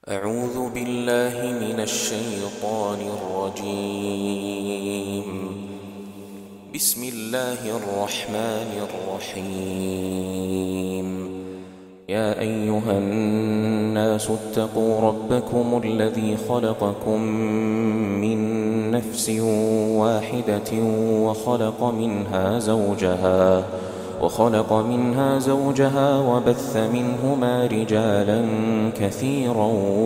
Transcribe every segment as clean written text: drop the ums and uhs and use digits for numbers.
أعوذ بالله من الشيطان الرجيم. بسم الله الرحمن الرحيم. يا أيها الناس اتقوا ربكم الذي خلقكم من نفس واحدة وخلق منها زوجها وبث منهما رجالا كثيرا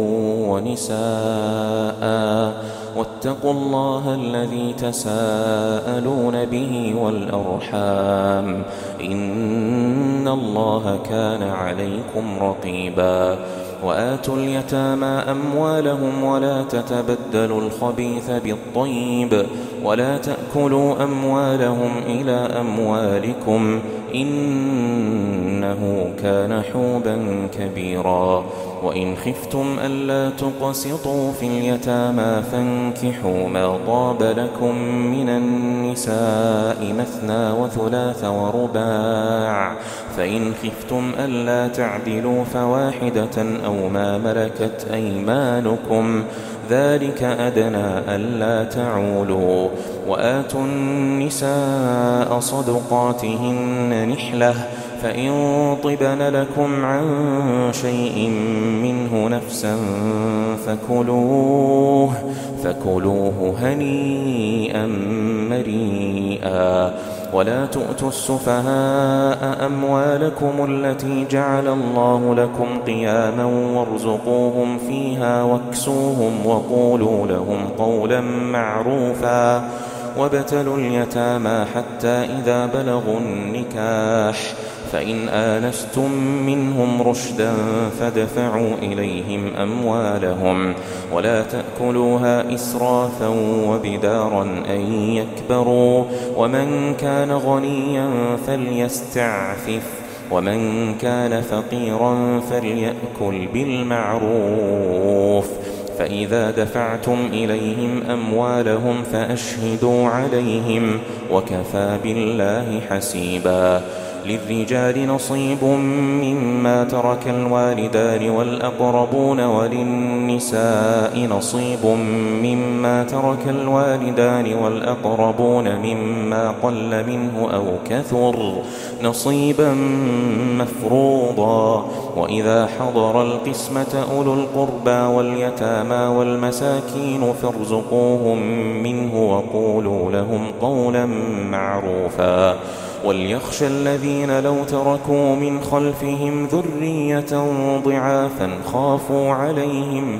ونساء، واتقوا الله الذي تساءلون به والأرحام، إن الله كان عليكم رقيبا. وآتوا اليتامى أموالهم ولا تتبدلوا الخبيث بالطيب ولا تأكلوا أموالهم إلى أموالكم إنه كان حوبا كبيرا. وإن خفتم ألا تقسطوا في اليتامى فانكحوا ما طاب لكم من النساء مثنى وثلاث ورباع، فإن خفتم ألا تعدلوا فواحدة أو ما ملكت أيمانكم ذلك أدنى ألا تعولوا. وآتوا النساء صدقاتهن نحلة، فإن طبن لكم عن شيء منه نفسا فكلوه هنيئا مريئا. ولا تؤتوا السفهاء أموالكم التي جعل الله لكم قياما وارزقوهم فيها واكسوهم وقولوا لهم قولا معروفا. وابتلوا اليتامى حتى إذا بلغوا النكاح، فإن آنستم منهم رشدا فادفعوا إليهم أموالهم ولا تأكلوها إسرافا وبدارا أن يكبروا. ومن كان غنيا فليستعفف ومن كان فقيرا فليأكل بالمعروف. فإذا دفعتم إليهم أموالهم فأشهدوا عليهم وكفى بالله حسيبا. للرجال نصيب مما ترك الوالدان والأقربون وللنساء نصيب مما ترك الوالدان والأقربون مما قل منه أو كثر نصيبا مفروضا. وإذا حضر القسمة أولو القربى واليتامى والمساكين فارزقوهم منه وقولوا لهم قولا معروفا. وليخشى الذين لو تركوا من خلفهم ذرية ضعافا خافوا عليهم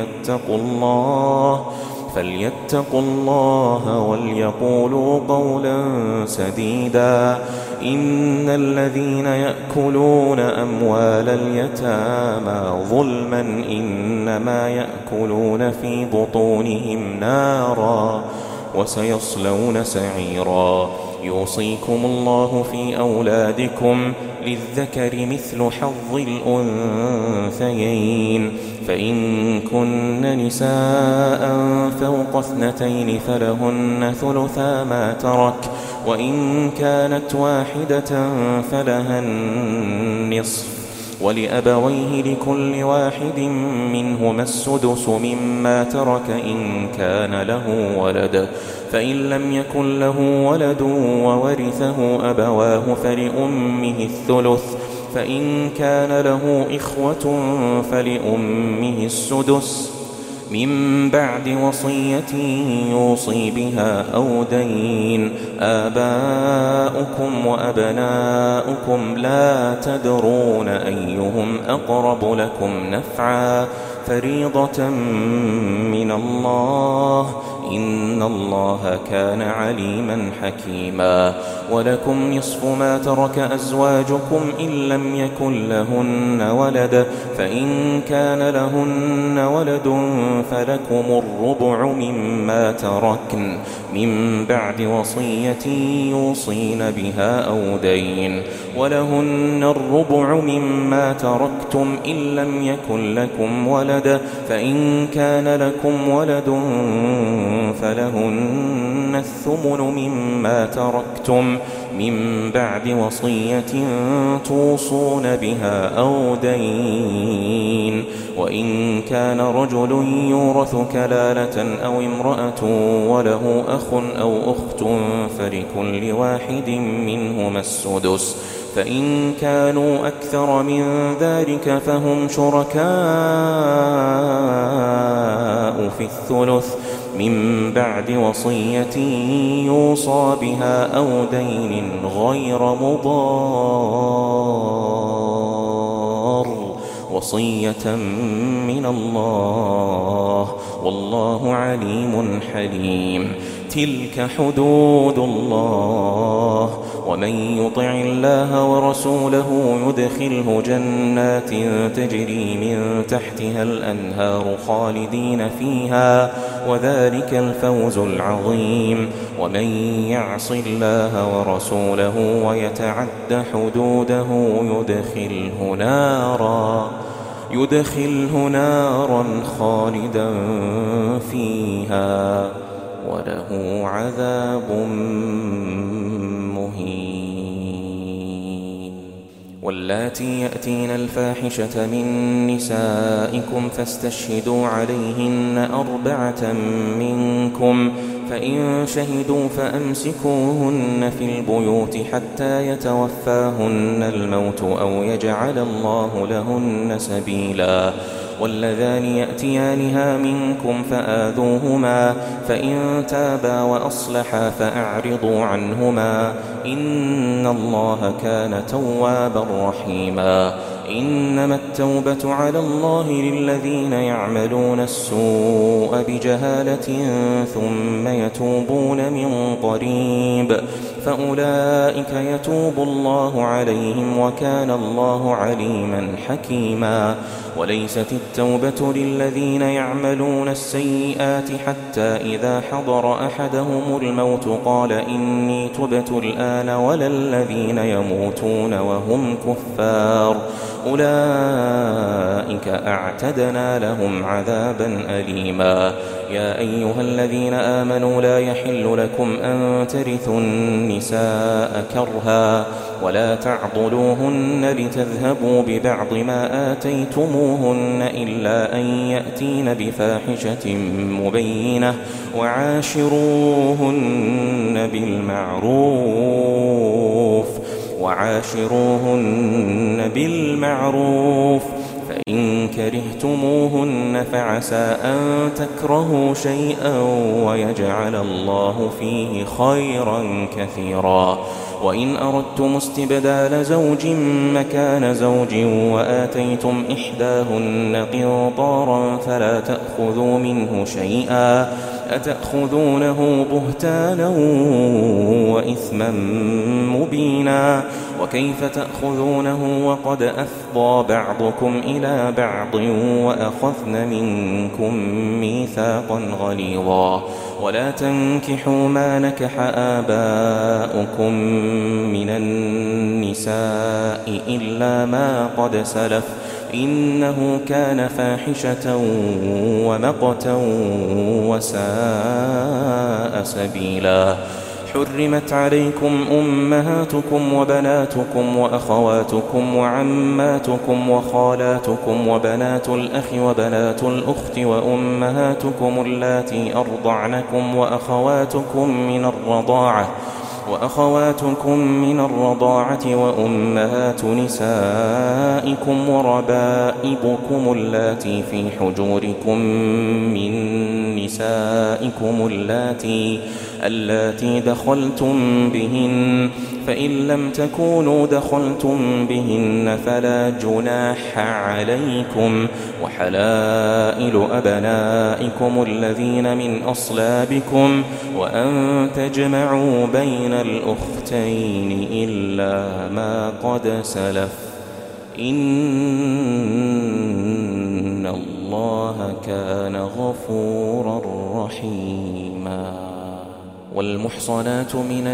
فليتقوا الله وليقولوا قولا سديدا. إن الذين يأكلون أموال اليتامى ظلما إنما يأكلون في بطونهم نارا وسيصلون سعيرا. يوصيكم الله في أولادكم للذكر مثل حظ الأنثيين، فإن كن نساء فوق 2 فلهن ثلثا ما ترك، وإن كانت واحدة فلها النصف، ولأبويه لكل واحد منهما السدس مما ترك إن كان له ولد، فإن لم يكن له ولد وورثه أبواه فلأمه الثلث، فإن كان له إخوة فلأمه السدس من بعد وصية يوصي بها أو دين. آباؤكم وأبناؤكم لا تدرون أيهم أقرب لكم نفعا فريضة من الله إن الله كان عليما حكيما. ولكم نصف ما ترك أزواجكم إن لم يكن لهن ولد، فإن كان لهن ولد فلكم الربع مما تركن من بعد وصية يوصين بها أو دين. ولهن الربع مما تركتم إن لم يكن لكم ولد، فإن كان لكم ولد فلهن الثمن مما تركتم من بعد وصية توصون بها أو دين. وإن كان رجل يورث كلالة أو امرأة وله أخ أو أخت فلكل واحد منهما السدس، فإن كانوا أكثر من ذلك فهم شركاء في الثلث من بعد وصية يوصى بها أو دين غير مضار، وصية من الله والله عليم حليم. تلك حدود الله، ومن يطع الله ورسوله يدخله جنات تجري من تحتها الأنهار خالدين فيها، وذلك الفوز العظيم. ومن يعص الله ورسوله ويتعد حدوده يدخله نارا خالدا فيها وله عذاب مهين. واللاتي يأتين الفاحشة من نسائكم فاستشهدوا عليهن 4 منكم، فإن شهدوا فأمسكوهن في البيوت حتى يتوفاهن الموت أو يجعل الله لهن سبيلا. واللذان يأتيانها منكم فآذوهما، فإن تابا وأصلحا فأعرضوا عنهما، إن الله كان توابا رحيما. إنما التوبة على الله للذين يعملون السوء بجهالة ثم يتوبون من قريب فأولئك يتوب الله عليهم وكان الله عليما حكيما. وليست التوبة للذين يعملون السيئات حتى إذا حضر أحدهم الموت قال إني تبت الآن، ولا الذين يموتون وهم كفار أولئك أعتدنا لهم عذابا أليما. يا أيها الذين آمنوا لا يحل لكم أن ترثوا النساء كرها ولا تعضلوهن لتذهبوا ببعض ما آتيتموهن إلا أن يأتين بفاحشة مبينة وعاشروهن بالمعروف فإن كرهتموهن فعسى أن تكرهوا شيئا ويجعل الله فيه خيرا كثيرا. وإن أردتم استبدال زوج مكان زوج وآتيتم إحداهن قنطارا فلا تأخذوا منه شيئا، أتأخذونه بهتانا وإثما مبينا. وكيف تأخذونه وقد أفضى بعضكم إلى بعض وأخذن منكم ميثاقا غليظا. ولا تنكحوا ما نكح آباؤكم من النساء إلا ما قد سلف إنه كان فاحشة ومقتا وساء سبيلا. حرمت عليكم أمهاتكم وبناتكم وأخواتكم وعماتكم وخالاتكم وبنات الأخ وبنات الأخت وأمهاتكم اللاتي أرضعنكم وأخواتكم من الرضاعة وأمهات نسائكم وربائبكم اللاتي في حجوركم من نسائكم اللاتي دخلتم بهن، فإن لم تكونوا دخلتم بهن فلا جناح عليكم. وحلائل أبنائكم الذين من أصلابكم وأن تجمعوا بين الأختين إلا ما قد سلف إن الله كان غفورا رحيما. والمحصنات من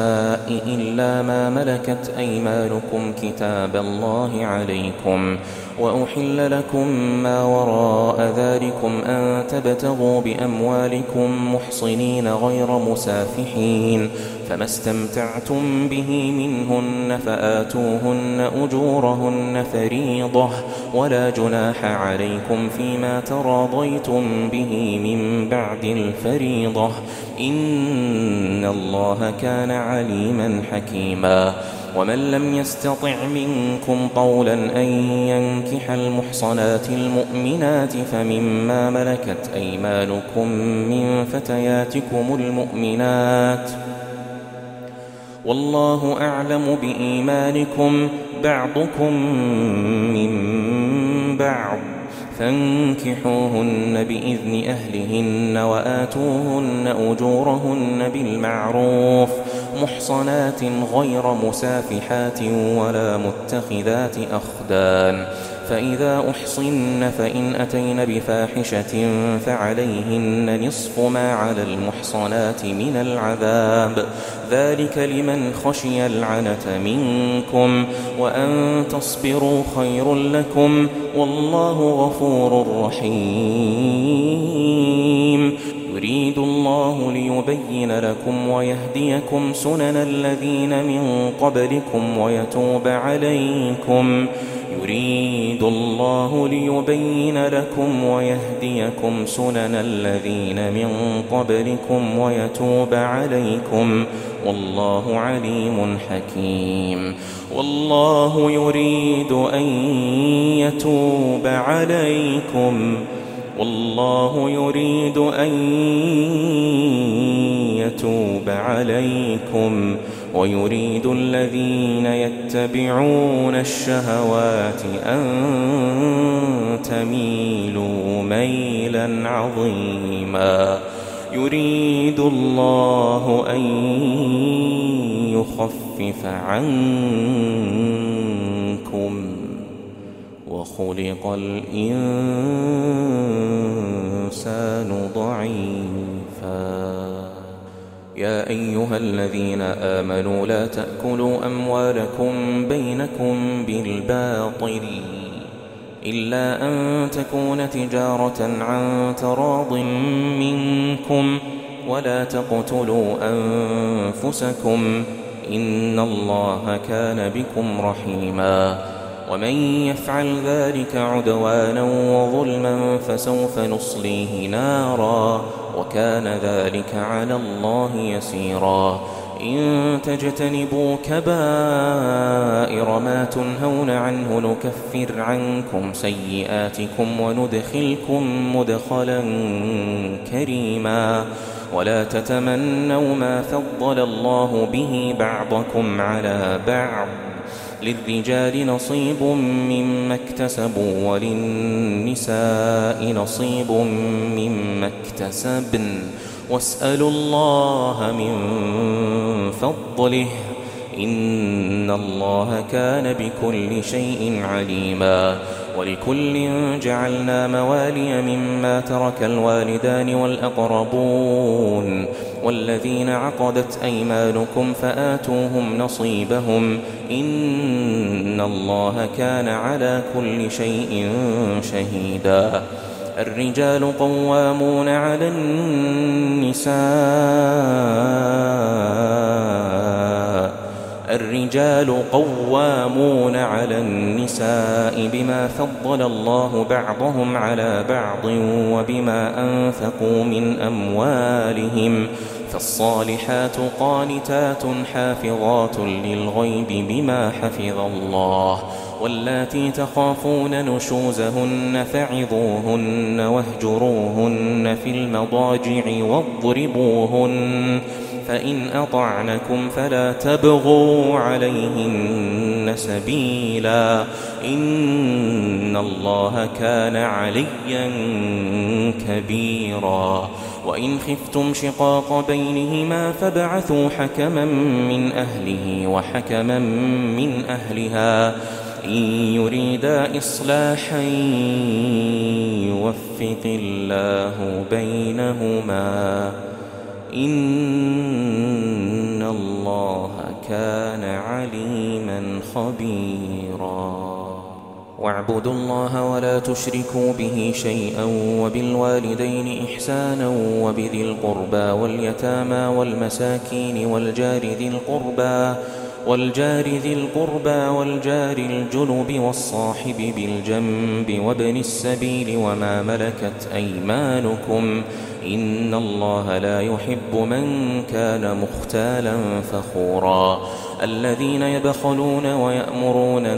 النساء إلا ما ملكت أيمانكم كتاب الله عليكم. وأحل لكم ما وراء ذلكم أن تبتغوا بأموالكم محصنين غير مسافحين، فما استمتعتم به منهن فآتوهن أجورهن فريضة، ولا جناح عليكم فيما تراضيتم به من بعد الفريضة، إن الله كان عليما حكيما. ومن لم يستطع منكم طولا أن ينكح المحصنات المؤمنات فمما ملكت أيمانكم من فتياتكم المؤمنات، والله أعلم بإيمانكم، بعضكم من بعض، فانكحوهن بإذن أهلهن وآتوهن أجورهن بالمعروف، محصنات غير مسافحات ولا متخذات أخدان، فإذا أحصن فإن أتين بفاحشة فعليهن نصف ما على المحصنات من العذاب، ذلك لمن خشي العنة منكم، وأن تصبروا خير لكم، والله غفور رحيم. يريد الله ليبين لكم ويهديكم سنن الذين من قبلكم ويتوب عليكم، يريد الله ليبين لكم ويهديكم سنن الذين من قبلكم ويتوب عليكم، والله عليم حكيم. والله يريد أن يتوب عليكم، والله يريد أن يتوب عليكم، ويريد الذين يتبعون الشهوات أن تميلوا ميلا عظيما. يريد الله أن يخفف عنكم، وخلق الإنسان ضعيفا. يا أيها الذين آمنوا لا تأكلوا أموالكم بينكم بالباطل إلا أن تكون تجارة عن تراض منكم، ولا تقتلوا أنفسكم، إن الله كان بكم رحيما. ومن يفعل ذلك عدوانا وظلما فسوف نصليه نارا، وكان ذلك على الله يسيرا. إن تجتنبوا كبائر ما تنهون عنه نكفر عنكم سيئاتكم وندخلكم مدخلا كريما. ولا تتمنوا ما فضل الله به بعضكم على بعض، للرجال نصيب مما اكتسبوا وللنساء نصيب مما اكتسبن، واسألوا الله من فضله، إن الله كان بكل شيء عليما. ولكل جعلنا موالي مما ترك الوالدان والأقربون والذين عقدت أيمانكم فآتوهم نصيبهم، إن الله كان على كل شيء شهيدا. الرجال قوامون على النساء بما فضل الله بعضهم على بعض وبما أنفقوا من أموالهم، فالصالحات قانتات حافظات للغيب بما حفظ الله. واللاتي تخافون نشوزهن فعظوهن واهجروهن في المضاجع واضربوهن، فإن أطعنكم فلا تبغوا عليهن سبيلا، إن الله كان عليا كبيرا. وإن خفتم شقاق بينهما فابعثوا حكما من أهله وحكما من أهلها إن يريدا إصلاحا يوفق الله بينهما، إن الله كان عليما خبيرا. واعبدوا الله ولا تشركوا به شيئا وبالوالدين إحسانا وبذي القربى واليتامى والمساكين والجار ذي القربى والجار الجنب والصاحب بالجنب وابن السبيل وما ملكت أيمانكم إن الله لا يحب من كان مختالا فخورا الذين يبخلون ويأمرون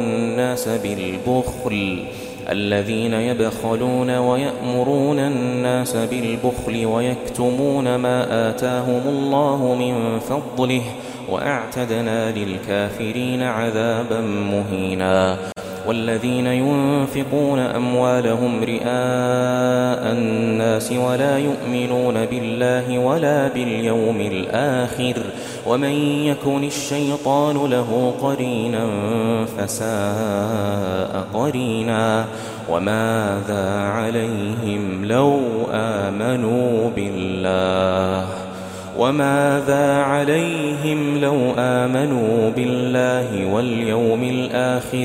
الناس بالبخل ويكتمون ما آتاهم الله من فضله وأعتدنا للكافرين عذابا مهينا والذين ينفقون أموالهم رئاء الناس ولا يؤمنون بالله ولا باليوم الآخر ومن يكن الشيطان له قرينا فساء قرينا وماذا عليهم لو آمنوا بالله واليوم الآخر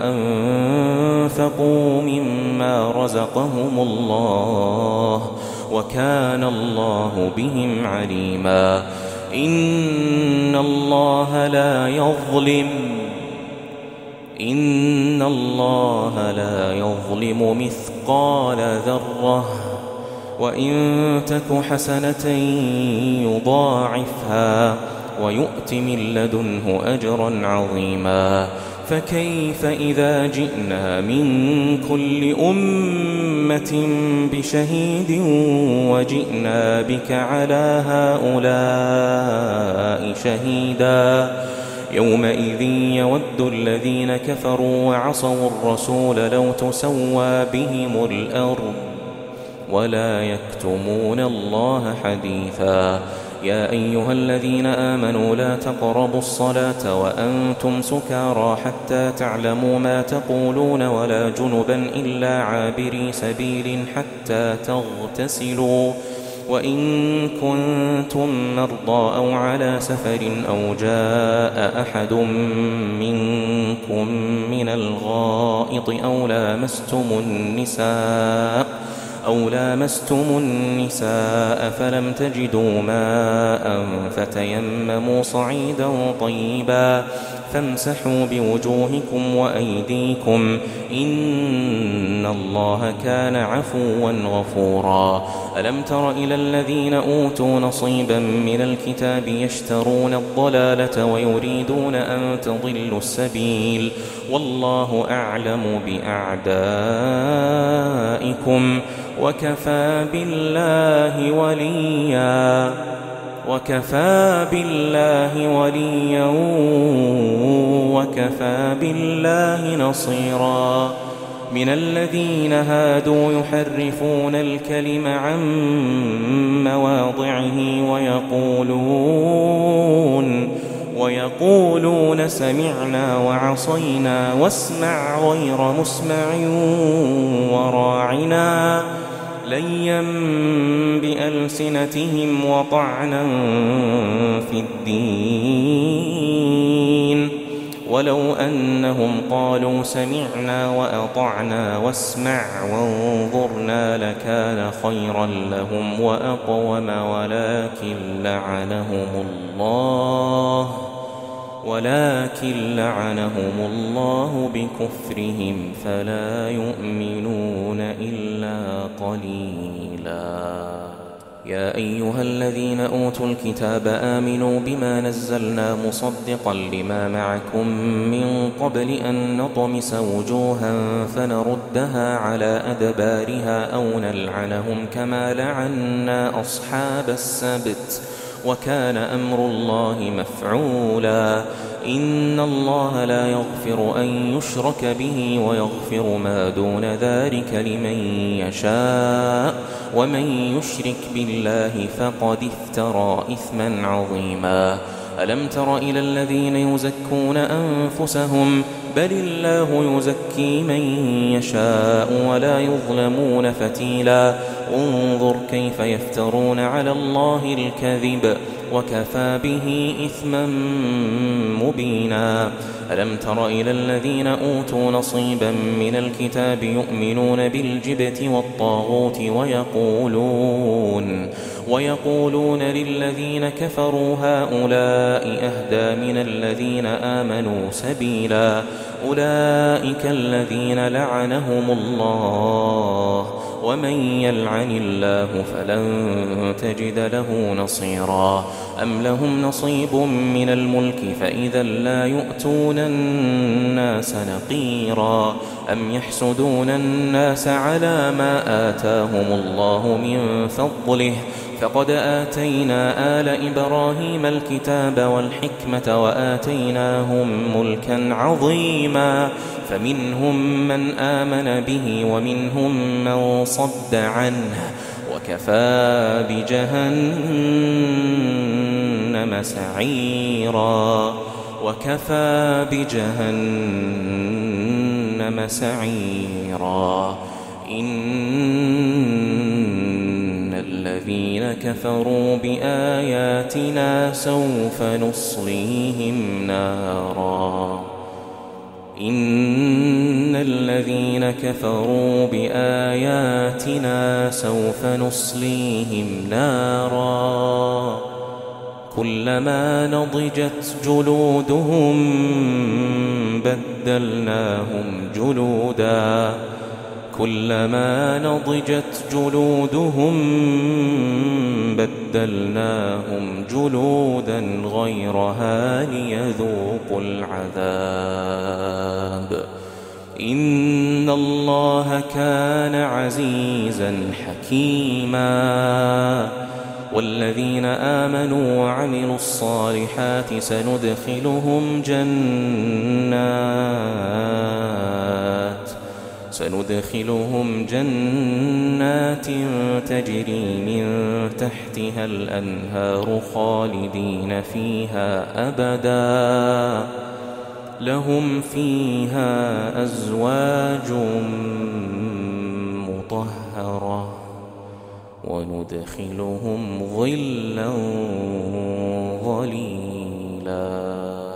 وأنفقوا مما رزقهم الله وكان الله بهم عليما إن الله لا يظلم مثقال ذرة وإن تك حسنة يضاعفها ويؤت من لدنه أجرا عظيما فكيف إذا جئنا من كل أمة بشهيد وجئنا بك على هؤلاء شهيدا يومئذ يود الذين كفروا وعصوا الرسول لو تسوى بهم الأرض ولا يكتمون الله حديثا يا أيها الذين آمنوا لا تقربوا الصلاة وأنتم سكارى حتى تعلموا ما تقولون ولا جنبا إلا عابري سبيل حتى تغتسلوا وإن كنتم مرضى أو على سفر أو جاء أحد منكم من الغائط أو لامستم النساء فلم تجدوا ماء فتيمموا صعيدا طيبا فامسحوا بوجوهكم وأيديكم إن الله كان عفوا غفورا ألم تر إلى الذين أوتوا نصيبا من الكتاب يشترون الضلالة ويريدون أن تضلوا السبيل والله أعلم بأعدائكم وكفى بالله وليا وكفى بالله نصيرا من الذين هادوا يحرفون الكلم عن مواضعه ويقولون سمعنا وعصينا واسمع غير مسمع وراعنا ليا بألسنتهم وطعنا في الدين ولو أنهم قالوا سمعنا وأطعنا واسمع وانظرنا لكان خيرا لهم وأقوم ولكن لعنهم الله بكفرهم فلا يؤمنون إلا قليلا يا أيها الذين أوتوا الكتاب آمنوا بما نزلنا مصدقا لما معكم من قبل أن نطمس وجوها فنردها على أدبارها أو نلعنهم كما لعنا أصحاب السبت وكان أمر الله مفعولا إن الله لا يغفر أن يشرك به ويغفر ما دون ذلك لمن يشاء ومن يشرك بالله فقد افترى إثما عظيما ألم تر إلى الذين يزكون أنفسهم بل الله يزكي من يشاء ولا يظلمون فتيلا انظر كيف يفترون على الله الكذب وكفى به إثما مبينا. ألم تر إلى الذين أوتوا نصيبا من الكتاب يؤمنون بالجبت والطاغوت ويقولون للذين كفروا هؤلاء أهدى من الذين آمنوا سبيلا. أولئك الذين لعنهم الله ومن يلعن الله فلن تجد له نصيرا. أم لهم نصيب من الملك فإذا لا يؤتون الناس نقيرا. أم يحسدون الناس على ما آتاهم الله من فضله فقد آتينا آل إبراهيم الكتاب والحكمة وآتيناهم ملكا عظيما فمنهم من آمن به ومنهم من صد عنه وكفى بجهنم سعيرا. إن الذين كفروا بآياتنا سوف نصليهم نارا كلما نضجت جلودهم بدلناهم جلودا غيرها ليذوقوا العذاب. إن الله كان عزيزا حكيما. والذين آمنوا وعملوا الصالحات سندخلهم جنات تجري من تحتها الأنهار خالدين فيها أبدا لهم فيها أزواج مطهرة وندخلهم ظلا ظليلا.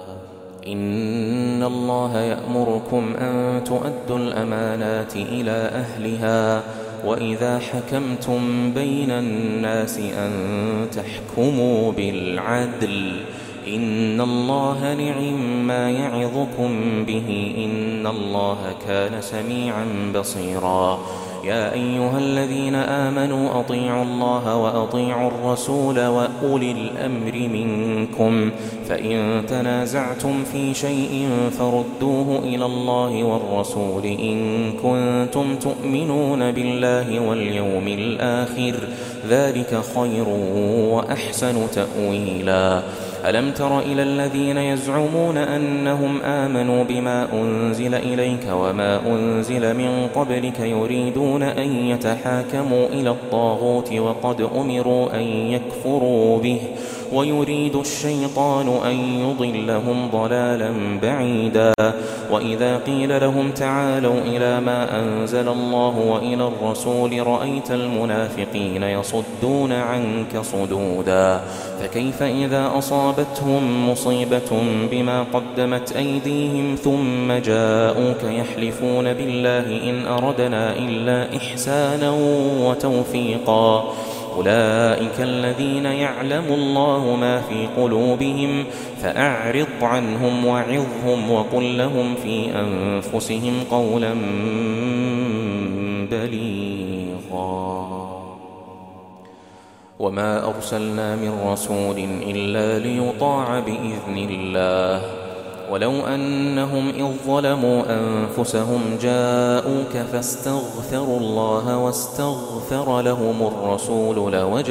إن الله يأمركم أن تؤدوا الأمانات إلى أهلها وإذا حكمتم بين الناس أن تحكموا بالعدل. إن الله نعم ما يعظكم به إن الله كان سميعا بصيرا. يا أيها الذين آمنوا أطيعوا الله وأطيعوا الرسول وأولي الأمر منكم فإن تنازعتم في شيء فردوه إلى الله والرسول إن كنتم تؤمنون بالله واليوم الآخر ذلك خير وأحسن تأويلا. ألم تر إلى الذين يزعمون أنهم آمنوا بما أنزل إليك وما أنزل من قبلك يريدون أن يتحاكموا إلى الطاغوت وقد أمروا أن يكفروا به ويريد الشيطان أن يضلهم ضلالا بعيدا. وإذا قيل لهم تعالوا إلى ما أنزل الله وإلى الرسول رأيت المنافقين يصدون عنك صدودا. فكيف إذا أصابتهم مصيبة بما قدمت أيديهم ثم جاءوك يحلفون بالله إن أردنا إلا إحسانا وتوفيقا. أولئك الذين يعلم الله ما في قلوبهم فأعرض عنهم وعظهم وقل لهم في أنفسهم قولا بليغا. وما أرسلنا من رسول إلا ليطاع بإذن الله ولو أنهم إذ ظلموا أنفسهم جاءوك فاستغفروا الله واستغفر لهم الرسول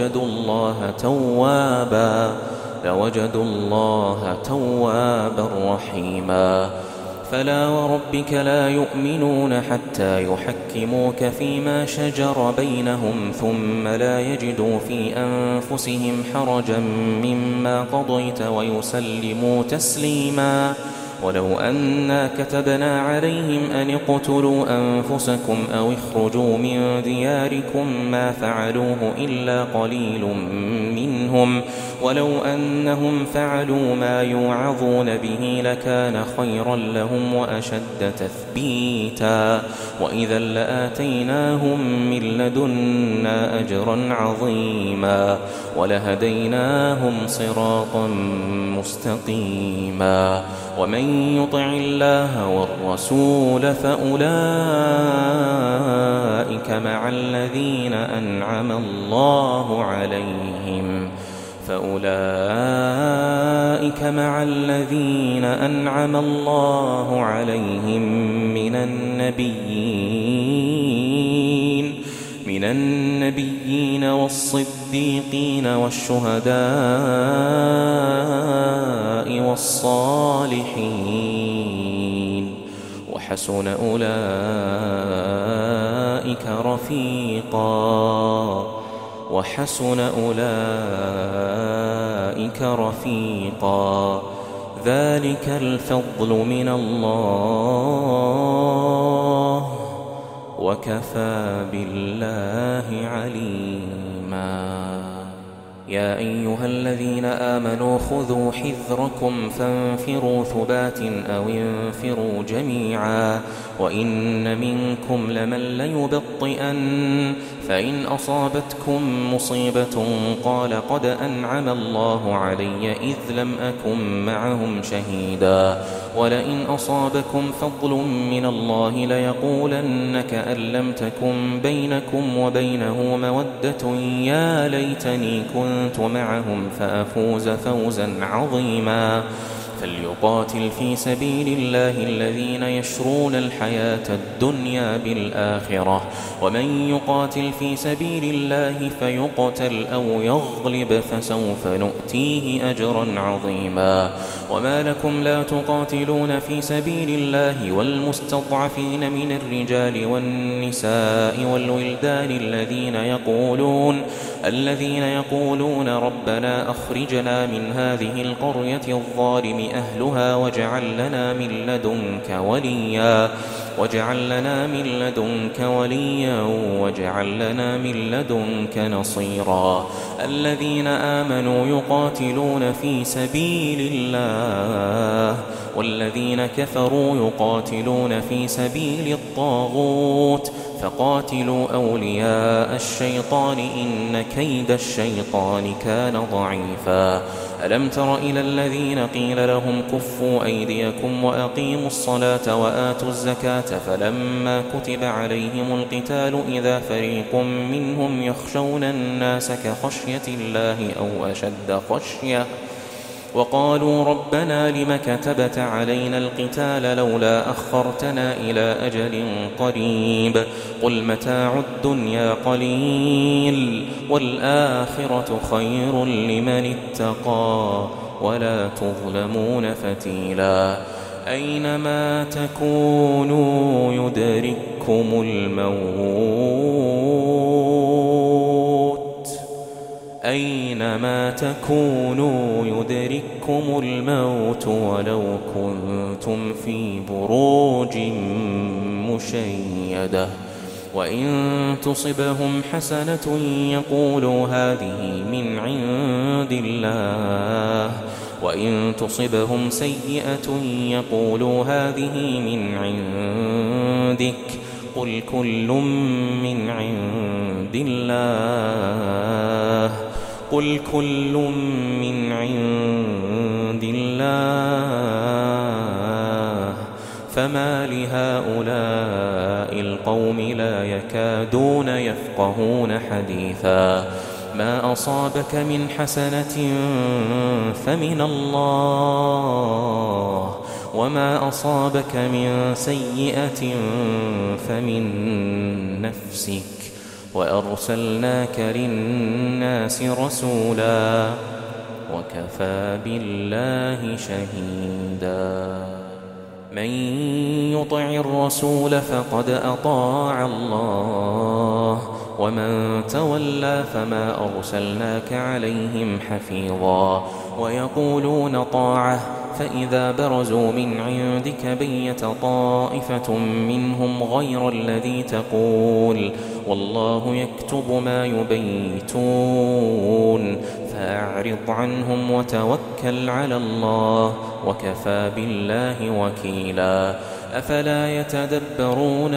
لوجدوا الله توابا رحيما. فلا وربك لا يؤمنون حتى يحكموك فيما شجر بينهم ثم لا يجدوا في أنفسهم حرجا مما قضيت ويسلموا تسليما. ولو أنا كتبنا عليهم أن اقتلوا أنفسكم أو اخرجوا من دياركم ما فعلوه إلا قليل منهم ولو أنهم فعلوا ما يوعظون به لكان خيرا لهم وأشد تثبيتا وإذا لآتيناهم من لدنا أجرا عظيما ولهديناهم صراطا مستقيما ومن يطع الله والرسول فأولئك مع الذين أنعم الله عليهم من النبيين والصديقين والشهداء والصالحين وحسن أولئك رفيقا ذلك الفضل من الله وكفى بالله عليما يا أيها الذين آمنوا خذوا حذركم فانفروا ثبات أو انفروا جميعا وإن منكم لمن ليبطئن فإن أصابتكم مصيبة قال قد أنعم الله علي إذ لم أكن معهم شهيدا ولئن أصابكم فضل من الله ليقولن كأن لم تكن بينكم وبينه مودة يا ليتني كنت معهم فأفوز فوزا عظيما فليقاتل في سبيل الله الذين يشرون الحياة الدنيا بالآخرة ومن يقاتل في سبيل الله فيقتل أو يغلب فسوف نؤتيه أجرا عظيما وما لكم لا تقاتلون في سبيل الله والمستضعفين من الرجال والنساء والولدان الذين يقولون ربنا أخرجنا من هذه القرية الظالم أهلها واجعل لنا من لدنك وليا واجعل لنا من لدنك نصيرا الذين آمنوا يقاتلون في سبيل الله والذين كفروا يقاتلون في سبيل الطاغوت فقاتلوا أولياء الشيطان إن كيد الشيطان كان ضعيفا ألم تر إلى الذين قيل لهم كفوا أيديكم وأقيموا الصلاة وآتوا الزكاة فلما كتب عليهم القتال إذا فريق منهم يخشون الناس كخشية الله أو أشد خشية وقالوا ربنا لم كتبت علينا القتال لولا أخرتنا إلى أجل قريب قل متاع الدنيا قليل والآخرة خير لمن اتقى ولا تظلمون فتيلا أينما تكونوا يدرككم الموت ولو كنتم في بروج مشيدة وإن تصبهم حسنة يقولوا هذه من عند الله وإن تصبهم سيئة يقولوا هذه من عندك قل كل من عند الله فما لهؤلاء القوم لا يكادون يفقهون حديثا ما أصابك من حسنة فمن الله وما أصابك من سيئة فمن نفسك وأرسلناك للناس رسولا وكفى بالله شهيدا من يطع الرسول فقد أطاع الله ومن تولى فما أرسلناك عليهم حفيظا ويقولون طاعة فإذا برزوا من عندك بيت طائفة منهم غير الذي تقول والله يكتب ما يبيتون فأعرض عنهم وتوكل على الله وكفى بالله وكيلا أفلا يتدبرون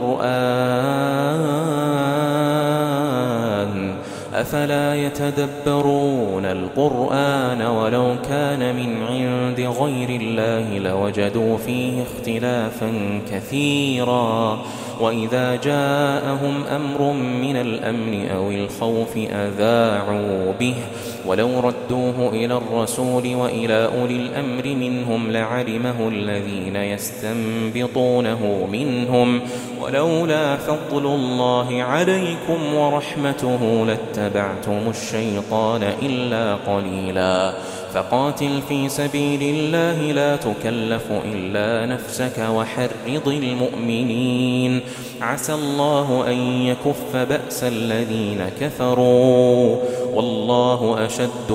القرآن ولو كان من عند غير الله لوجدوا فيه اختلافا كثيرا وإذا جاءهم أمر من الأمن أو الخوف أذاعوا به ولو ردوه إلى الرسول وإلى أولي الأمر منهم لعلمه الذين يستنبطونه منهم ولولا فضل الله عليكم ورحمته لاتبعتم الشيطان إلا قليلا فقاتل في سبيل الله لا تكلف إلا نفسك وحرض المؤمنين عسى الله أن يكف بأس الذين كفروا والله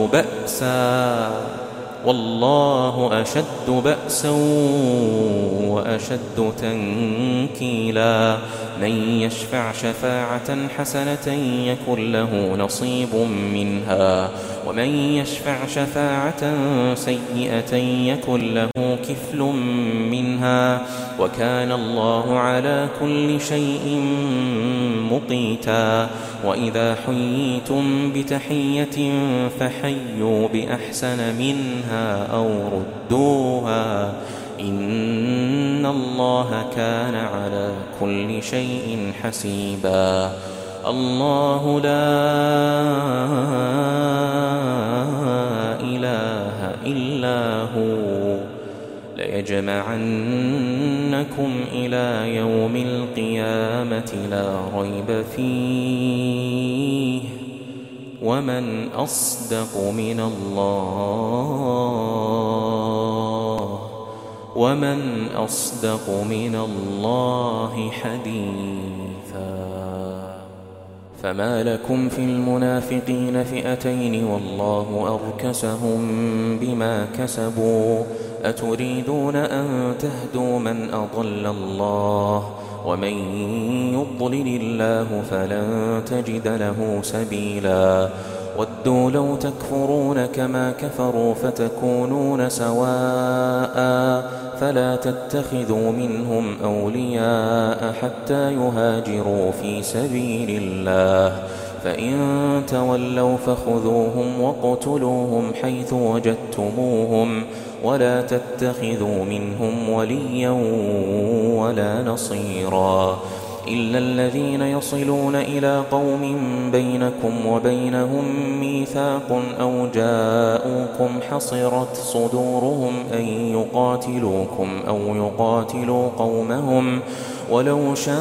أشد بأسا وأشد تنكيلا من يشفع شفاعة حسنة يكن له نصيب منها ومن يشفع شفاعة سيئة يكن له كفل منها وكان الله على كل شيء مقيتا وإذا حييتم بتحية فحيوا بأحسن منها أو ردوها إن الله كان على كل شيء حسيبا الله لا إله إلا هو ليجمعنكم إلى يوم القيامة لا ريب فيه ومن أصدق من الله حديثا فما لكم في المنافقين فئتين والله أركسهم بما كسبوا أتريدون أن تهدوا من أضل الله ومن يضلل الله فلن تجد له سبيلا ودوا لو تكفرون كما كفروا فتكونون سواء فلا تتخذوا منهم أولياء حتى يهاجروا في سبيل الله فإن تولوا فخذوهم واقتلوهم حيث وجدتموهم ولا تتخذوا منهم وليا ولا نصيرا إلا الذين يصلون إلى قوم بينكم وبينهم ميثاق أو جاءوكم حصرت صدورهم أن يقاتلوكم أو يقاتلوا قومهم ولو شاء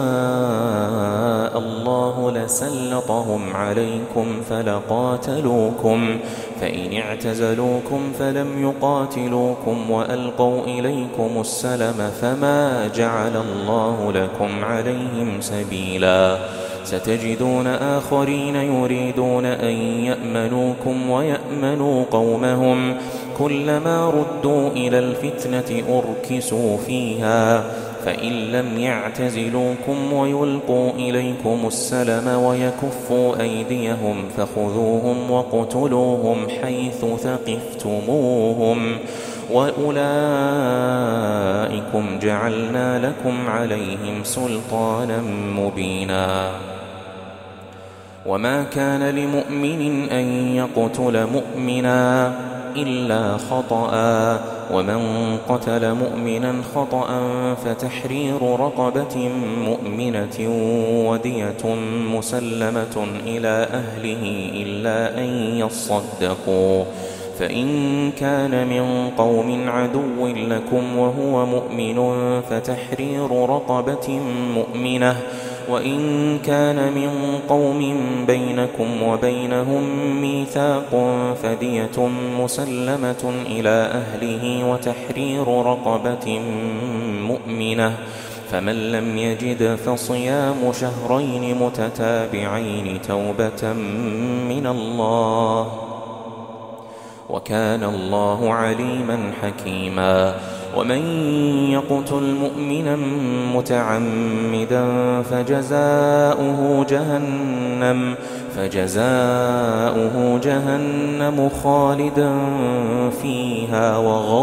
الله لسلطهم عليكم فلقاتلوكم فإن اعتزلوكم فلم يقاتلوكم وألقوا إليكم السلم فما جعل الله لكم عليهم سبيلا ستجدون آخرين يريدون أن يأمنوكم ويأمنوا قومهم كلما ردوا إلى الفتنة أركسوا فيها فإن لم يعتزلوكم ويلقوا إليكم السلم ويكفوا أيديهم فخذوهم واقتلوهم حيث ثقفتموهم وأولئكم جعلنا لكم عليهم سلطانا مبينا وما كان لمؤمن أن يقتل مؤمنا إلا خطأ ومن قتل مؤمنا خطأ فتحرير رقبة مؤمنة ودية مسلمة إلى أهله إلا أن يصدقوا فإن كان من قوم عدو لكم وهو مؤمن فتحرير رقبة مؤمنة وإن كان من قوم بينكم وبينهم ميثاق فدية مسلمة إلى أهله وتحرير رقبة مؤمنة فمن لم يجد فصيام شهرين متتابعين توبة من الله وكان الله عليما حكيما. ومن يقتل مؤمنا متعمدا فجزاؤه جهنم خالدا فيها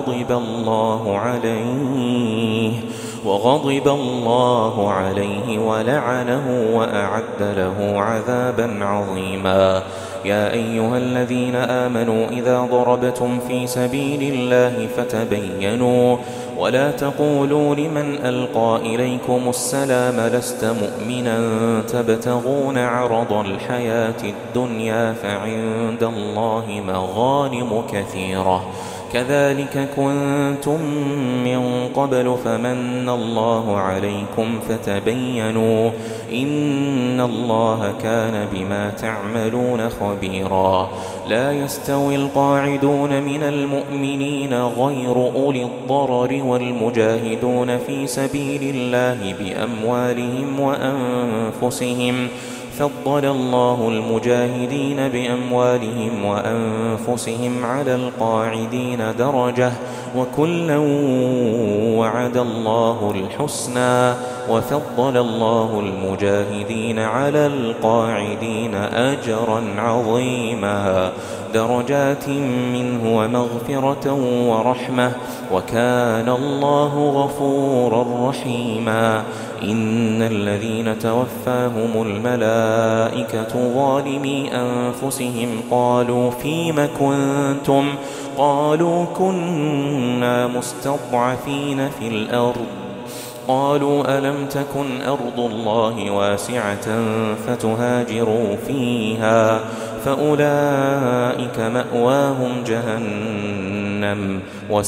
وغضب الله عليه ولعنه وأعد له عذابا عظيما. يا أيها الذين آمنوا إذا ضربتم في سبيل الله فتبينوا ولا تقولوا لمن ألقى إليكم السلام لست مؤمنا تبتغون عرض الحياة الدنيا فعند الله مغانم كثيرة كذلك كنتم من قبل فمن الله عليكم فتبينوا إن الله كان بما تعملون خبيرا. لا يستوي القاعدون من المؤمنين غير أولي الضرر والمجاهدون في سبيل الله بأموالهم وأنفسهم فضل الله المجاهدين بأموالهم وأنفسهم على القاعدين درجة وكلا وعد الله الحسنى وفضل الله المجاهدين على القاعدين أجرا عظيما درجات منه ومغفرة ورحمة وكان الله غفورا رحيما. إن الذين توفاهم الملائكة ظالمي أنفسهم قالوا فيم كنتم قالوا كنا مستضعفين في الأرض قالوا ألم تكن أرض الله واسعة فتهاجروا فيها فأولئك مأواهم جهنم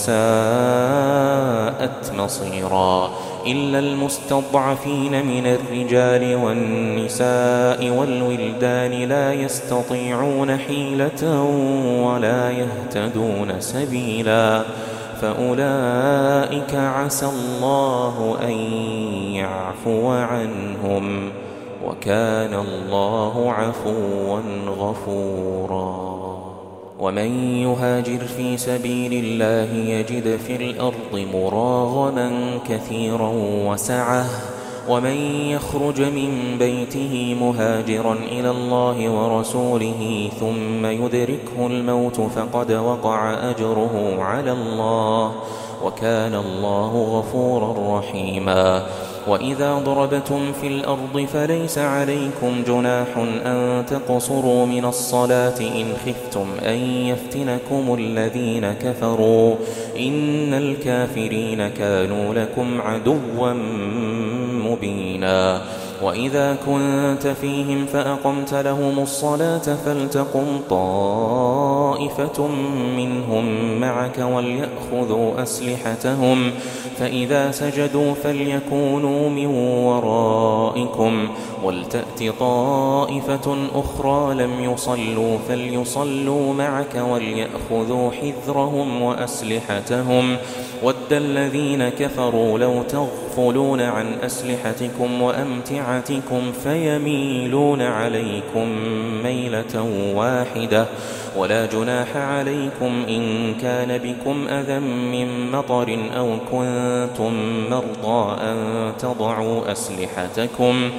وساءت مصيرا. إلا المستضعفين من الرجال والنساء والولدان لا يستطيعون حيلة ولا يهتدون سبيلا فأولئك عسى الله أن يعفو عنهم وكان الله عفوا غفورا. ومن يهاجر في سبيل الله يجد في الأرض مراغما كثيرا وسعة ومن يخرج من بيته مهاجرا إلى الله ورسوله ثم يدركه الموت فقد وقع أجره على الله وكان الله غفورا رحيما. وإذا ضربتم في الأرض فليس عليكم جناح أن تقصروا من الصلاة إن خفتم أن يفتنكم الذين كفروا إن الكافرين كانوا لكم عدوا مبينا. وإذا كنت فيهم فأقمت لهم الصلاة فلتقم طائفة منهم معك وليأخذوا أسلحتهم فإذا سجدوا فليكونوا من ورائكم ولتأت طائفة أخرى لم يصلوا فليصلوا معك وليأخذوا حذرهم وأسلحتهم ود الذين كفروا لو تغفلون عن أسلحتكم وأمتعتكم فيميلون عليكم ميلة واحدة ولا جناح عليكم إن كان بكم أذى من مطر أو كنتم مرضى أن تضعوا أسلحتكم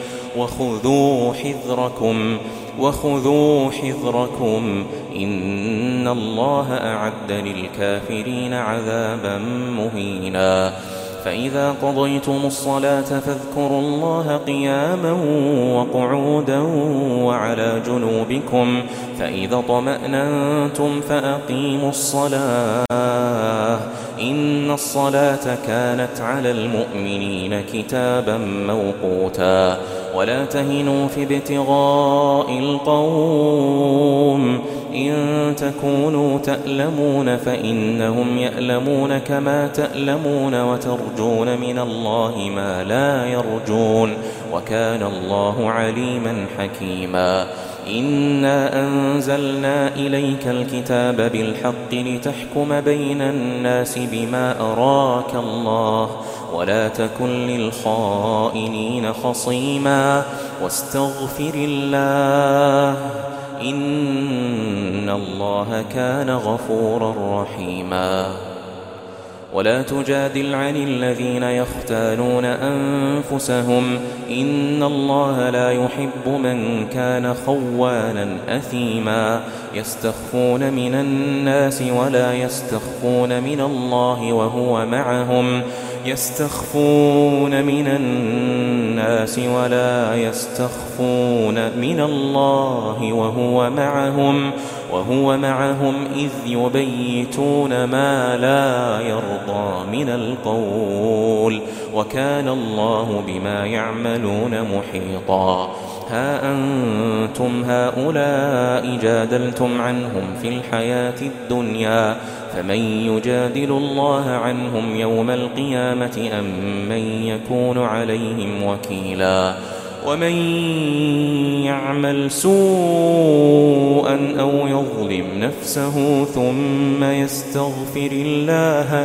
وخذوا حذركم إن الله أعد للكافرين عذابا مهينا. فإذا قضيتم الصلاة فاذكروا الله قياما وقعودا وعلى جنوبكم فإذا طمأننتم فأقيموا الصلاة إن الصلاة كانت على المؤمنين كتابا موقوتا. ولا تهنوا في ابتغاء القوم إن تكونوا تألمون فإنهم يألمون كما تألمون وترجون من الله ما لا يرجون وكان الله عليما حكيما. إنا أنزلنا إليك الكتاب بالحق لتحكم بين الناس بما أراك الله ولا تكن للخائنين خصيما واستغفر الله إن الله كان غفورا رحيما. ولا تجادل عن الذين يختانون أنفسهم إن الله لا يحب من كان خوانا أثيما. يستخفون من الناس ولا يستخفون من الله وهو معهم وهو معهم إذ يبيتون ما لا يرضى من القول وكان الله بما يعملون محيطا. ها أنتم هؤلاء جادلتم عنهم في الحياة الدنيا فمن يجادل الله عنهم يوم القيامة أم من يكون عليهم وكيلا. ومن يعمل سوءا أو يظلم نفسه ثم يستغفر الله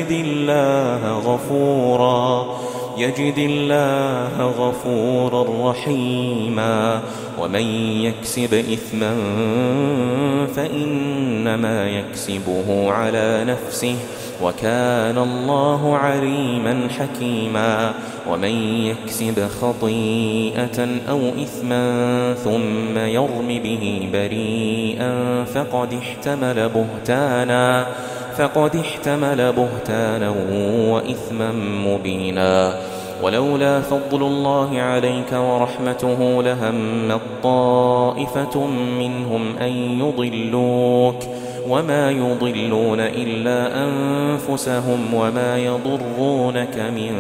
يجد الله غفورا رحيما. ومن يكسب إثما فإنما يكسبه على نفسه وكان الله عليما حكيما. ومن يكسب خطيئة أو إثما ثم يرم به بريئا فقد احتمل بهتانا وإثما مبينا. ولولا فضل الله عليك ورحمته لهم طائفة منهم أن يضلوك وما يضلون إلا أنفسهم وما يضرونك من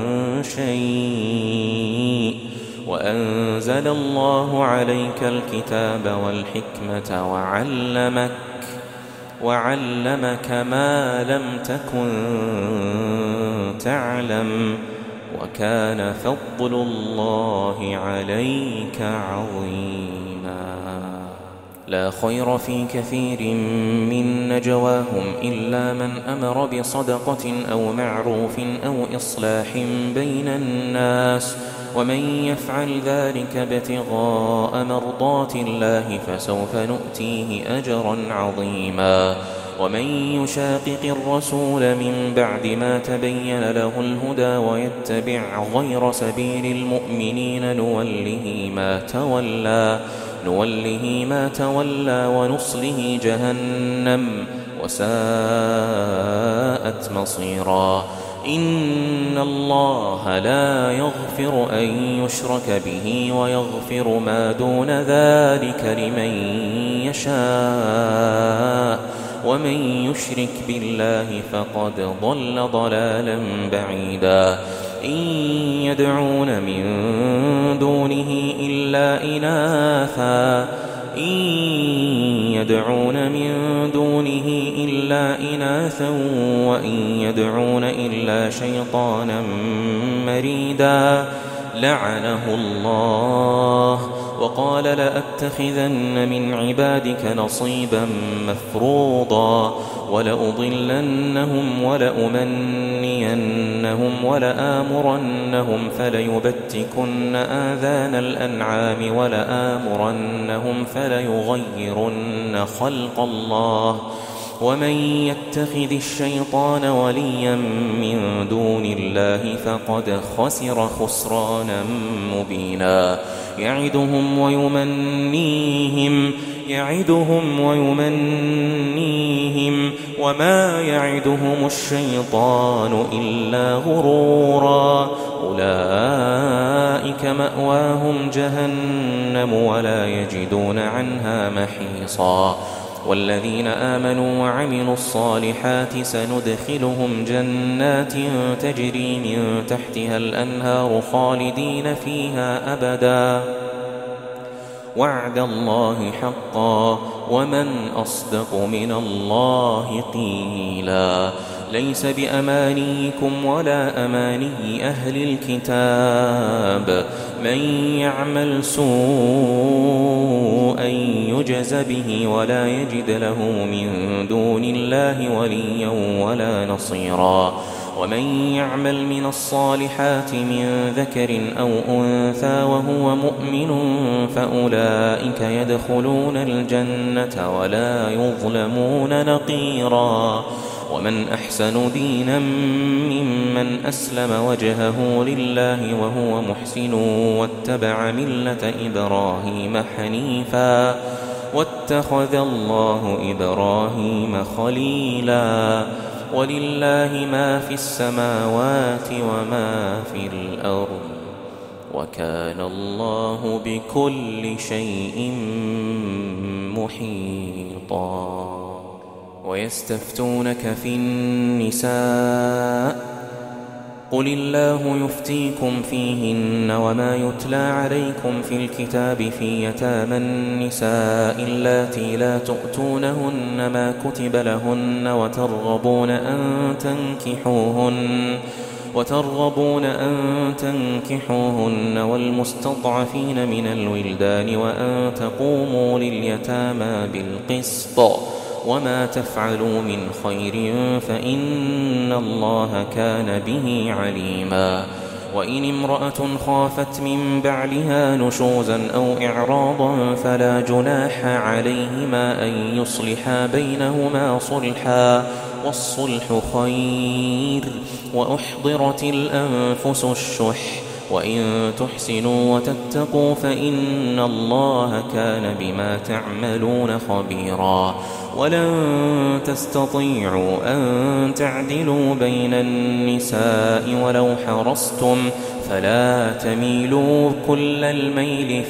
شيء. وأنزل الله عليك الكتاب والحكمة وعلمك ما لم تكن تعلم وكان فضل الله عليك عظيما. لا خير في كثير من نجواهم إلا من أمر بصدقة أو معروف أو إصلاح بين الناس ومن يفعل ذلك ابتغاء مرضات الله فسوف نؤتيه أجرا عظيما. ومن يشاقق الرسول من بعد ما تبين له الهدى ويتبع غير سبيل المؤمنين نوله ما تولى ونصله جهنم وساءت مصيرا. إن الله لا يغفر أن يشرك به ويغفر ما دون ذلك لمن يشاء ومن يشرك بالله فقد ضل ضلالا بعيدا. إن يدعون من دونه إلا إناثا وإن يدعون إلا شيطانا مريدا لعنه الله وقال لأتخذن من عبادك نصيبا مفروضا ولأضلنهم ولأمنينهم ولآمرنهم فليبتكن آذان الأنعام ولآمرنهم فليغيرن خلق الله ومن يتخذ الشيطان وليا من دون الله فقد خسر خسرانا مبينا. يعدهم ويمنيهم وما يعدهم الشيطان إلا غرورا. أولئك مأواهم جهنم ولا يجدون عنها محيصا. والذين آمنوا وعملوا الصالحات سندخلهم جنات تجري من تحتها الأنهار خالدين فيها أبدا وعد الله حقا ومن أصدق من الله قيلا. ليس بأمانيكم ولا أماني أهل الكتاب من يعمل سوءا يجز به ولا يجد له من دون الله وليا ولا نصيرا. ومن يعمل من الصالحات من ذكر أو أنثى وهو مؤمن فأولئك يدخلون الجنة ولا يظلمون نقيرا ومن أحسن دينا ممن أسلم وجهه لله وهو محسن واتبع ملة إبراهيم حنيفا واتخذ الله إبراهيم خليلا ولله ما في السماوات وما في الأرض وكان الله بكل شيء محيطا ويستفتونك في النساء قل الله يفتيكم فيهن وما يتلى عليكم في الكتاب في يتامى النساء اللاتي لا تؤتونهن ما كتب لهن وترغبون أن تنكحوهن والمستضعفين من الولدان وأن تقوموا لليتامى بالقسط وما تفعلوا من خير فإن الله كان به عليما وإن امرأة خافت من بعلها نشوزا أو إعراضا فلا جناح عليهما أن يصلحا بينهما صلحا والصلح خير وأحضرت الأنفس الشح وإن تحسنوا وتتقوا فإن الله كان بما تعملون خبيرا ولن تستطيعوا أن تعدلوا بين النساء ولو حرصتم فلا تميلوا كل الميل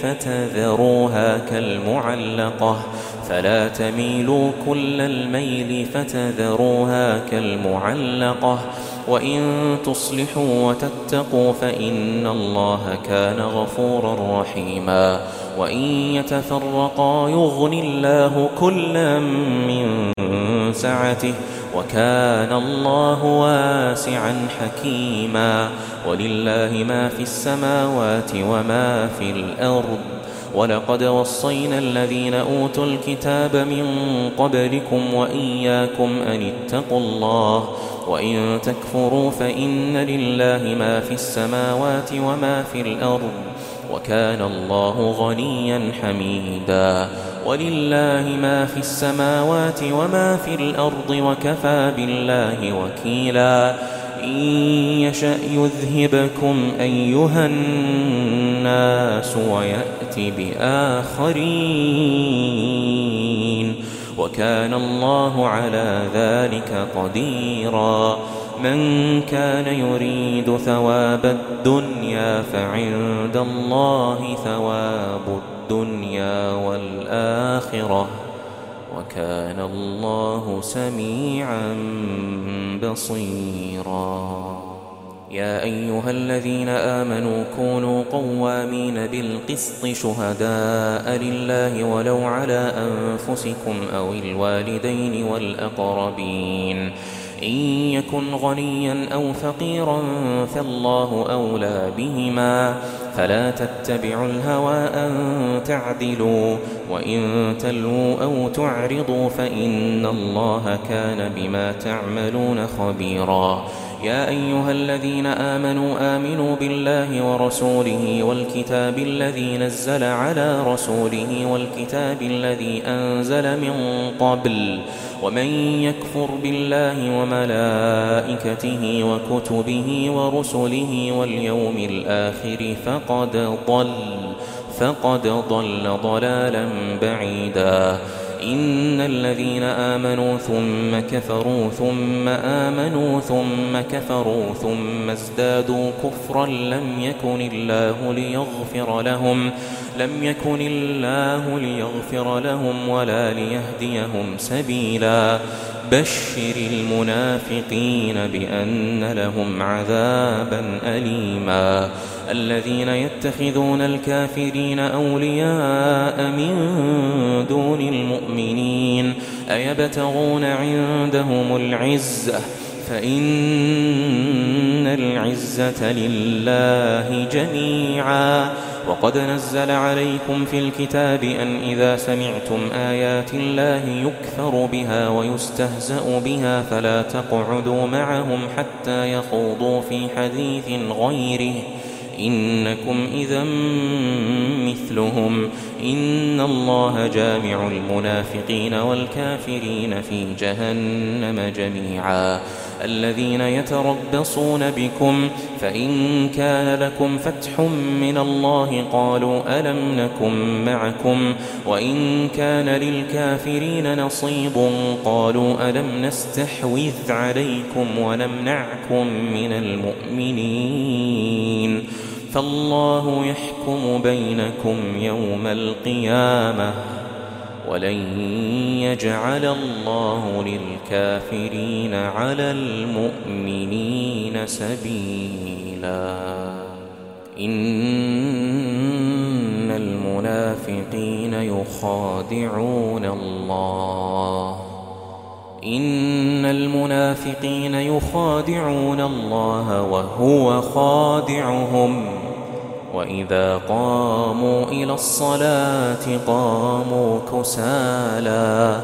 فتذروها كالمعلقة وإن تصلحوا وتتقوا فإن الله كان غفورا رحيما وإن يتفرقا يغني الله كلا من سعته وكان الله واسعا حكيما ولله ما في السماوات وما في الأرض ولقد وصينا الذين أوتوا الكتاب من قبلكم وإياكم أن اتقوا الله وإن تكفروا فإن لله ما في السماوات وما في الأرض وكان الله غنيا حميدا ولله ما في السماوات وما في الأرض وكفى بالله وكيلا إن يشأ يذهبكم أيها الناس ويأت بآخرين وكان الله على ذلك قديرا من كان يريد ثواب الدنيا فعند الله ثواب الدنيا والآخرة وكان الله سميعا بصيرا يا أيها الذين آمنوا كونوا قوامين بالقسط شهداء لله ولو على أنفسكم أو الوالدين والأقربين إن يكن غنيا أو فقيرا فالله أولى بهما فلا تتبعوا الهوى أن تعدلوا وإن تلووا أو تعرضوا فإن الله كان بما تعملون خبيرا يا أيها الذين آمنوا بالله ورسوله والكتاب الذي نزل على رسوله والكتاب الذي أنزل من قبل ومن يكفر بالله وملائكته وكتبه ورسله واليوم الآخر فقد ضل ضلالا بعيدا إن الذين آمنوا ثم كفروا ثم آمنوا ثم كفروا ثم ازدادوا كفرا لم يكن الله ليغفر لهم ولا ليهديهم سبيلا بشر المنافقين بأن لهم عذابا أليما الذين يتخذون الكافرين أولياء من دون المؤمنين أيبتغون عندهم العزة فإن العزة لله جميعا وقد نزل عليكم في الكتاب أن إذا سمعتم آيات الله يكفر بها ويستهزأ بها فلا تقعدوا معهم حتى يخوضوا في حديث غيره إنكم إذا مثلهم إن الله جامع المنافقين والكافرين في جهنم جميعا الذين يتربصون بكم فإن كان لكم فتح من الله قالوا ألم نكن معكم وإن كان للكافرين نصيب قالوا ألم نستحوذ عليكم ونمنعكم من المؤمنين فالله يحكم بينكم يوم القيامة ولن يجعل الله للكافرين على المؤمنين سبيلا إن المنافقين يخادعون الله وهو خادعهم وإذا قاموا إلى الصلاة قاموا كسالى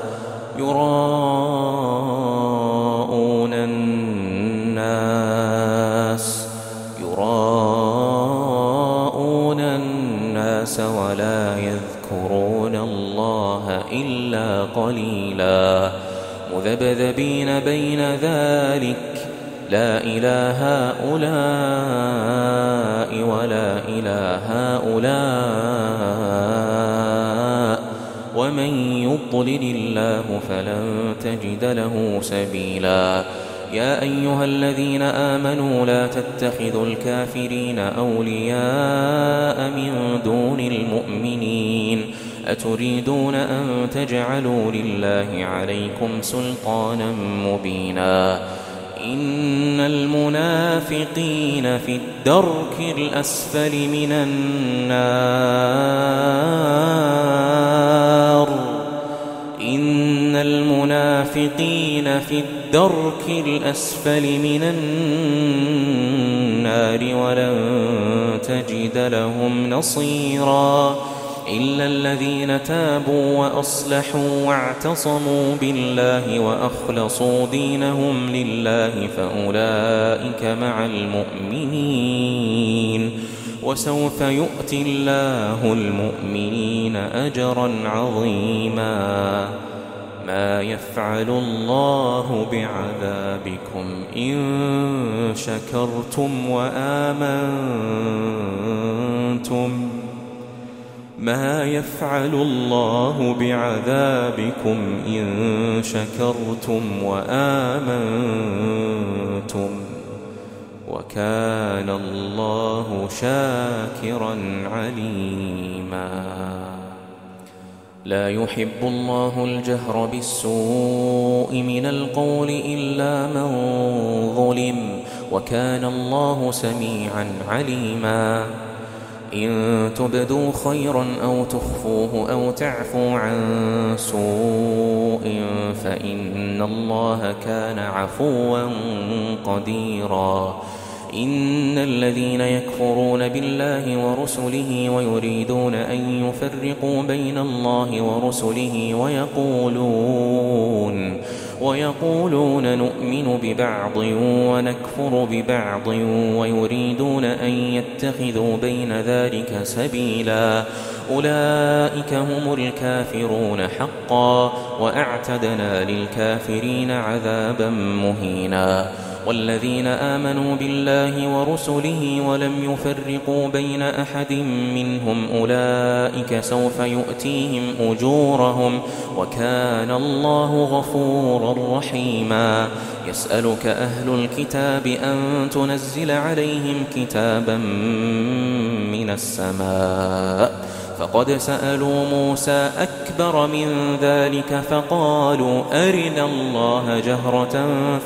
يراءون الناس ولا يذكرون الله إلا قليلا مذبذبين بين ذلك لا إله هؤلاء ولا إله هؤلاء ومن يضلل الله فلن تجد له سبيلا يا أيها الذين آمنوا لا تتخذوا الكافرين أولياء من دون المؤمنين أتريدون أن تجعلوا لله عليكم سلطانا مبينا إن المنافقين في الدرك الأسفل من النار إن المنافقين في الدرك الأسفل من النار ولن تجد لهم نصيرا إلا الذين تابوا وأصلحوا واعتصموا بالله وأخلصوا دينهم لله فأولئك مع المؤمنين وسوف يؤتي الله المؤمنين أجرا عظيما ما يفعل الله بعذابكم إن شكرتم وآمنتم ما يفعل الله بعذابكم إن شكرتم وآمنتم وكان الله شاكرا عليما لا يحب الله الجهر بالسوء من القول إلا من ظلم وكان الله سميعا عليما إن تبدوا خيرا أو تخفوه أو تعفوا عن سوء فإن الله كان عفوا قديرا إن الذين يكفرون بالله ورسله ويريدون أن يفرقوا بين الله ورسله ويقولون نؤمن ببعض ونكفر ببعض ويريدون أن يتخذوا بين ذلك سبيلا أولئك هم الكافرون حقا وأعتدنا للكافرين عذابا مهينا والذين آمنوا بالله ورسله ولم يفرقوا بين أحد منهم أولئك سوف يؤتيهم أجورهم وكان الله غفورا رحيما يسألك أهل الكتاب أن تنزل عليهم كتابا من السماء فقد سألوا موسى أكبر من ذلك فقالوا أرنا الله جهرة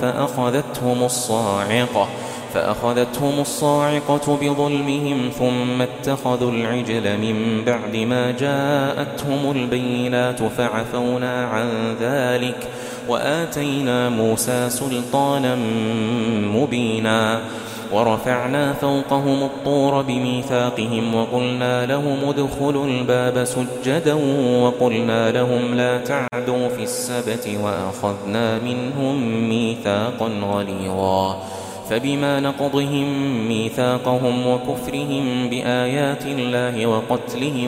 فأخذتهم الصاعقة بظلمهم ثم اتخذوا العجل من بعد ما جاءتهم البينات فعفونا عن ذلك وآتينا موسى سلطانا مبينا ورفعنا فوقهم الطور بميثاقهم وقلنا لهم ادخلوا الباب سجدا وقلنا لهم لا تعدوا في السبت وأخذنا منهم ميثاقا غليظا فبما نقضهم ميثاقهم وكفرهم بآيات الله وقتلهم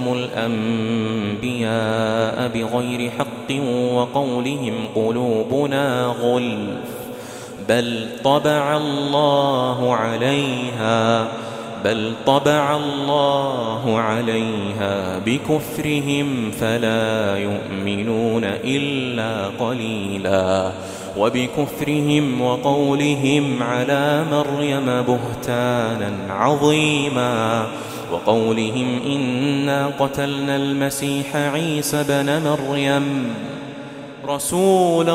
الأنبياء بغير حق وقولهم قلوبنا غلف بل طبع الله عليها بكفرهم فلا يؤمنون إلا قليلا وبكفرهم وقولهم على مريم بهتانا عظيما وقولهم إنا قتلنا المسيح عيسى بن مريم رسول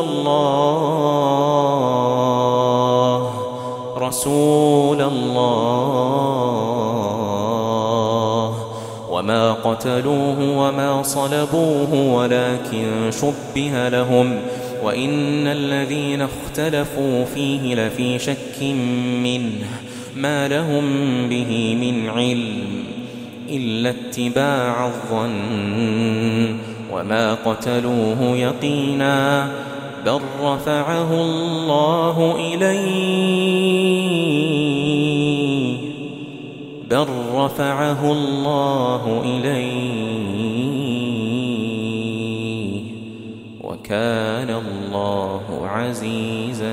الله وما قتلوه وما صلبوه ولكن شبه لهم وإن الذين اختلفوا فيه لفي شك منه ما لهم به من علم إلا اتباع الظن وما قتلوه يقينا بل رفعه الله إليه وكان الله عزيزا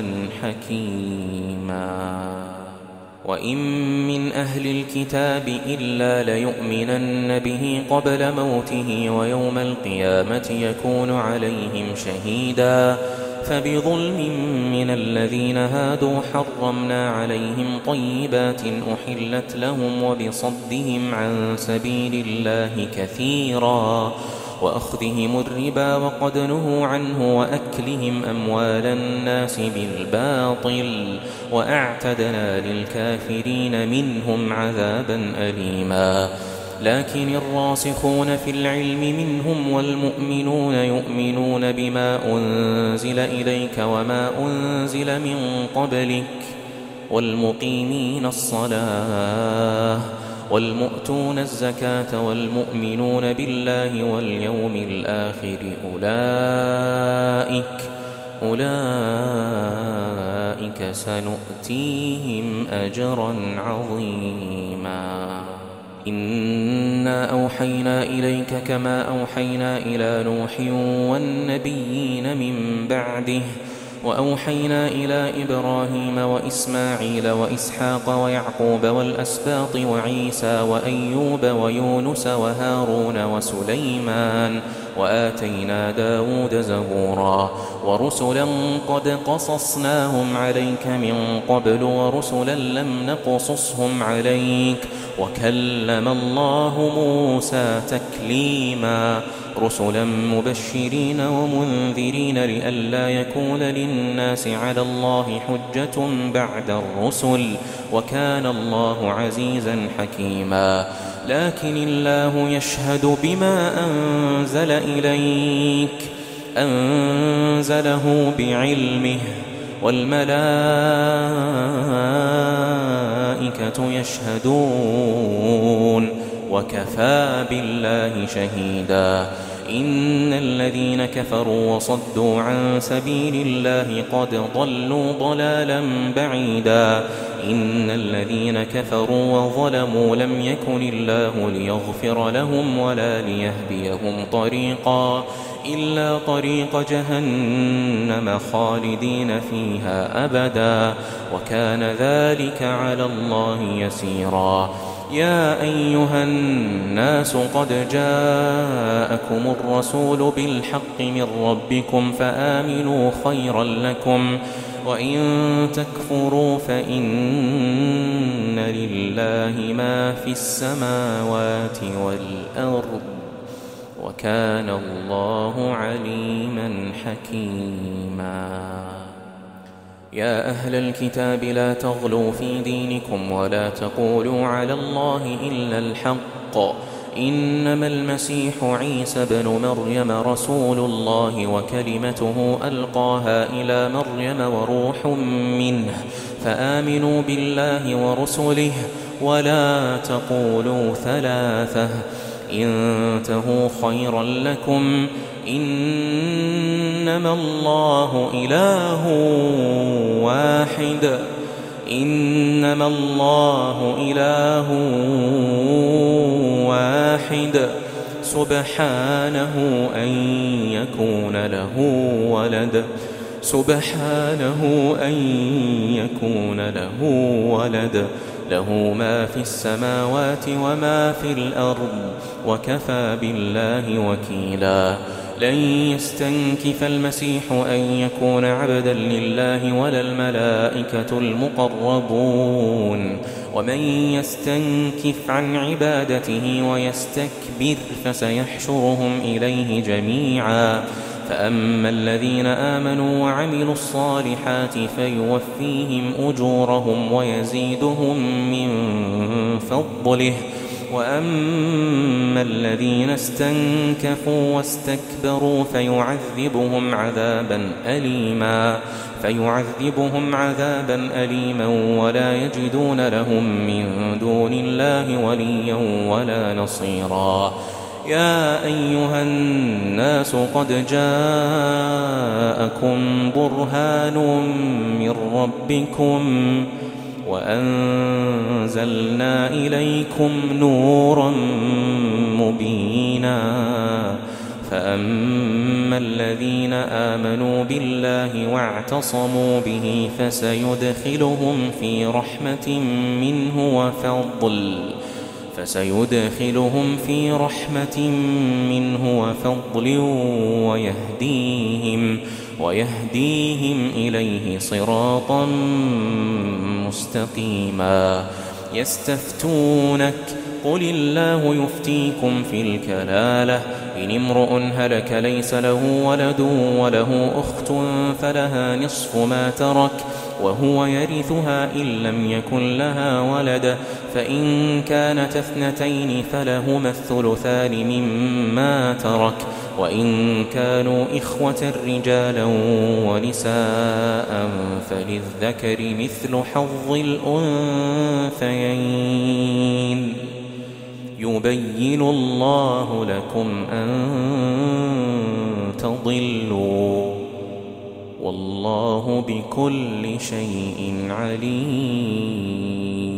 حكيما وإن من أهل الكتاب إلا ليؤمنن به قبل موته ويوم القيامة يكون عليهم شهيدا فبظلم من الذين هادوا حرمنا عليهم طيبات أحلت لهم وبصدهم عن سبيل الله كثيرا وأخذهم الربا وقد نهوا عنه وأكلهم أموال الناس بالباطل وأعتدنا للكافرين منهم عذابا أليما لكن الراسخون في العلم منهم والمؤمنون يؤمنون بما أنزل إليك وما أنزل من قبلك والمقيمين الصلاة والمؤتون الزكاة والمؤمنون بالله واليوم الآخر أولئك سنؤتيهم أجرا عظيما إنا أوحينا إليك كما أوحينا إلى نوح والنبيين من بعده وأوحينا إلى إبراهيم وإسماعيل وإسحاق ويعقوب والأسباط وعيسى وأيوب ويونس وهارون وسليمان وآتينا داود زبورا ورسلا قد قصصناهم عليك من قبل ورسلا لم نقصصهم عليك وكلم الله موسى تكليما رسلا مبشرين ومنذرين لئلا يكون للناس على الله حجة بعد الرسل وكان الله عزيزا حكيما لكن الله يشهد بما أنزل إليك أنزله بعلمه والملائكة يشهدون وكفى بالله شهيدا إن الذين كفروا وصدوا عن سبيل الله قد ضلوا ضلالا بعيدا إن الذين كفروا وظلموا لم يكن الله ليغفر لهم ولا ليهديهم طريقا إلا طريق جهنم خالدين فيها أبدا وكان ذلك على الله يسيرا يا أيها الناس قد جاءكم الرسول بالحق من ربكم فآمنوا خيرا لكم وإن تكفروا فإن لله ما في السماوات والأرض وكان الله عليما حكيما يا أهل الكتاب لا تغلوا في دينكم ولا تقولوا على الله إلا الحق إنما المسيح عيسى بن مريم رسول الله وكلمته ألقاها إلى مريم وروح منه فآمنوا بالله ورسله ولا تقولوا ثلاثة انتهوا خيرا لكم إنما الله إله واحد سبحانه أن يكون له ولد له ما في السماوات وما في الأرض وكفى بالله وكيلا لن يستنكف المسيح أن يكون عبدا لله ولا الملائكة المقربون ومن يستنكف عن عبادته ويستكبر فسيحشرهم إليه جميعا فأما الذين آمنوا وعملوا الصالحات فيوفيهم أجورهم ويزيدهم من فضله وأما الذين استنكفوا واستكبروا فيعذبهم عذابا أليما ولا يجدون لهم من دون الله وليا ولا نصيرا يا أيها الناس قد جاءكم برهان من ربكم وأنزلنا إليكم نورا مبينا فأما الذين آمنوا بالله واعتصموا به فسيدخلهم في رحمة منه وفضل ويهديهم إليه صراطا مستقيما يستفتونك قل الله يفتيكم في الكلالة إن امرؤ هلك ليس له ولد وله أخت فلها نصف ما ترك وهو يرثها إن لم يكن لها ولد فإن كانت اثنتين فلهما الثلثان مما ترك وإن كانوا إخوة رجالا ونساء فللذكر مثل حظ الأنثيين يبين الله لكم أن تضلوا والله بكل شيء عليم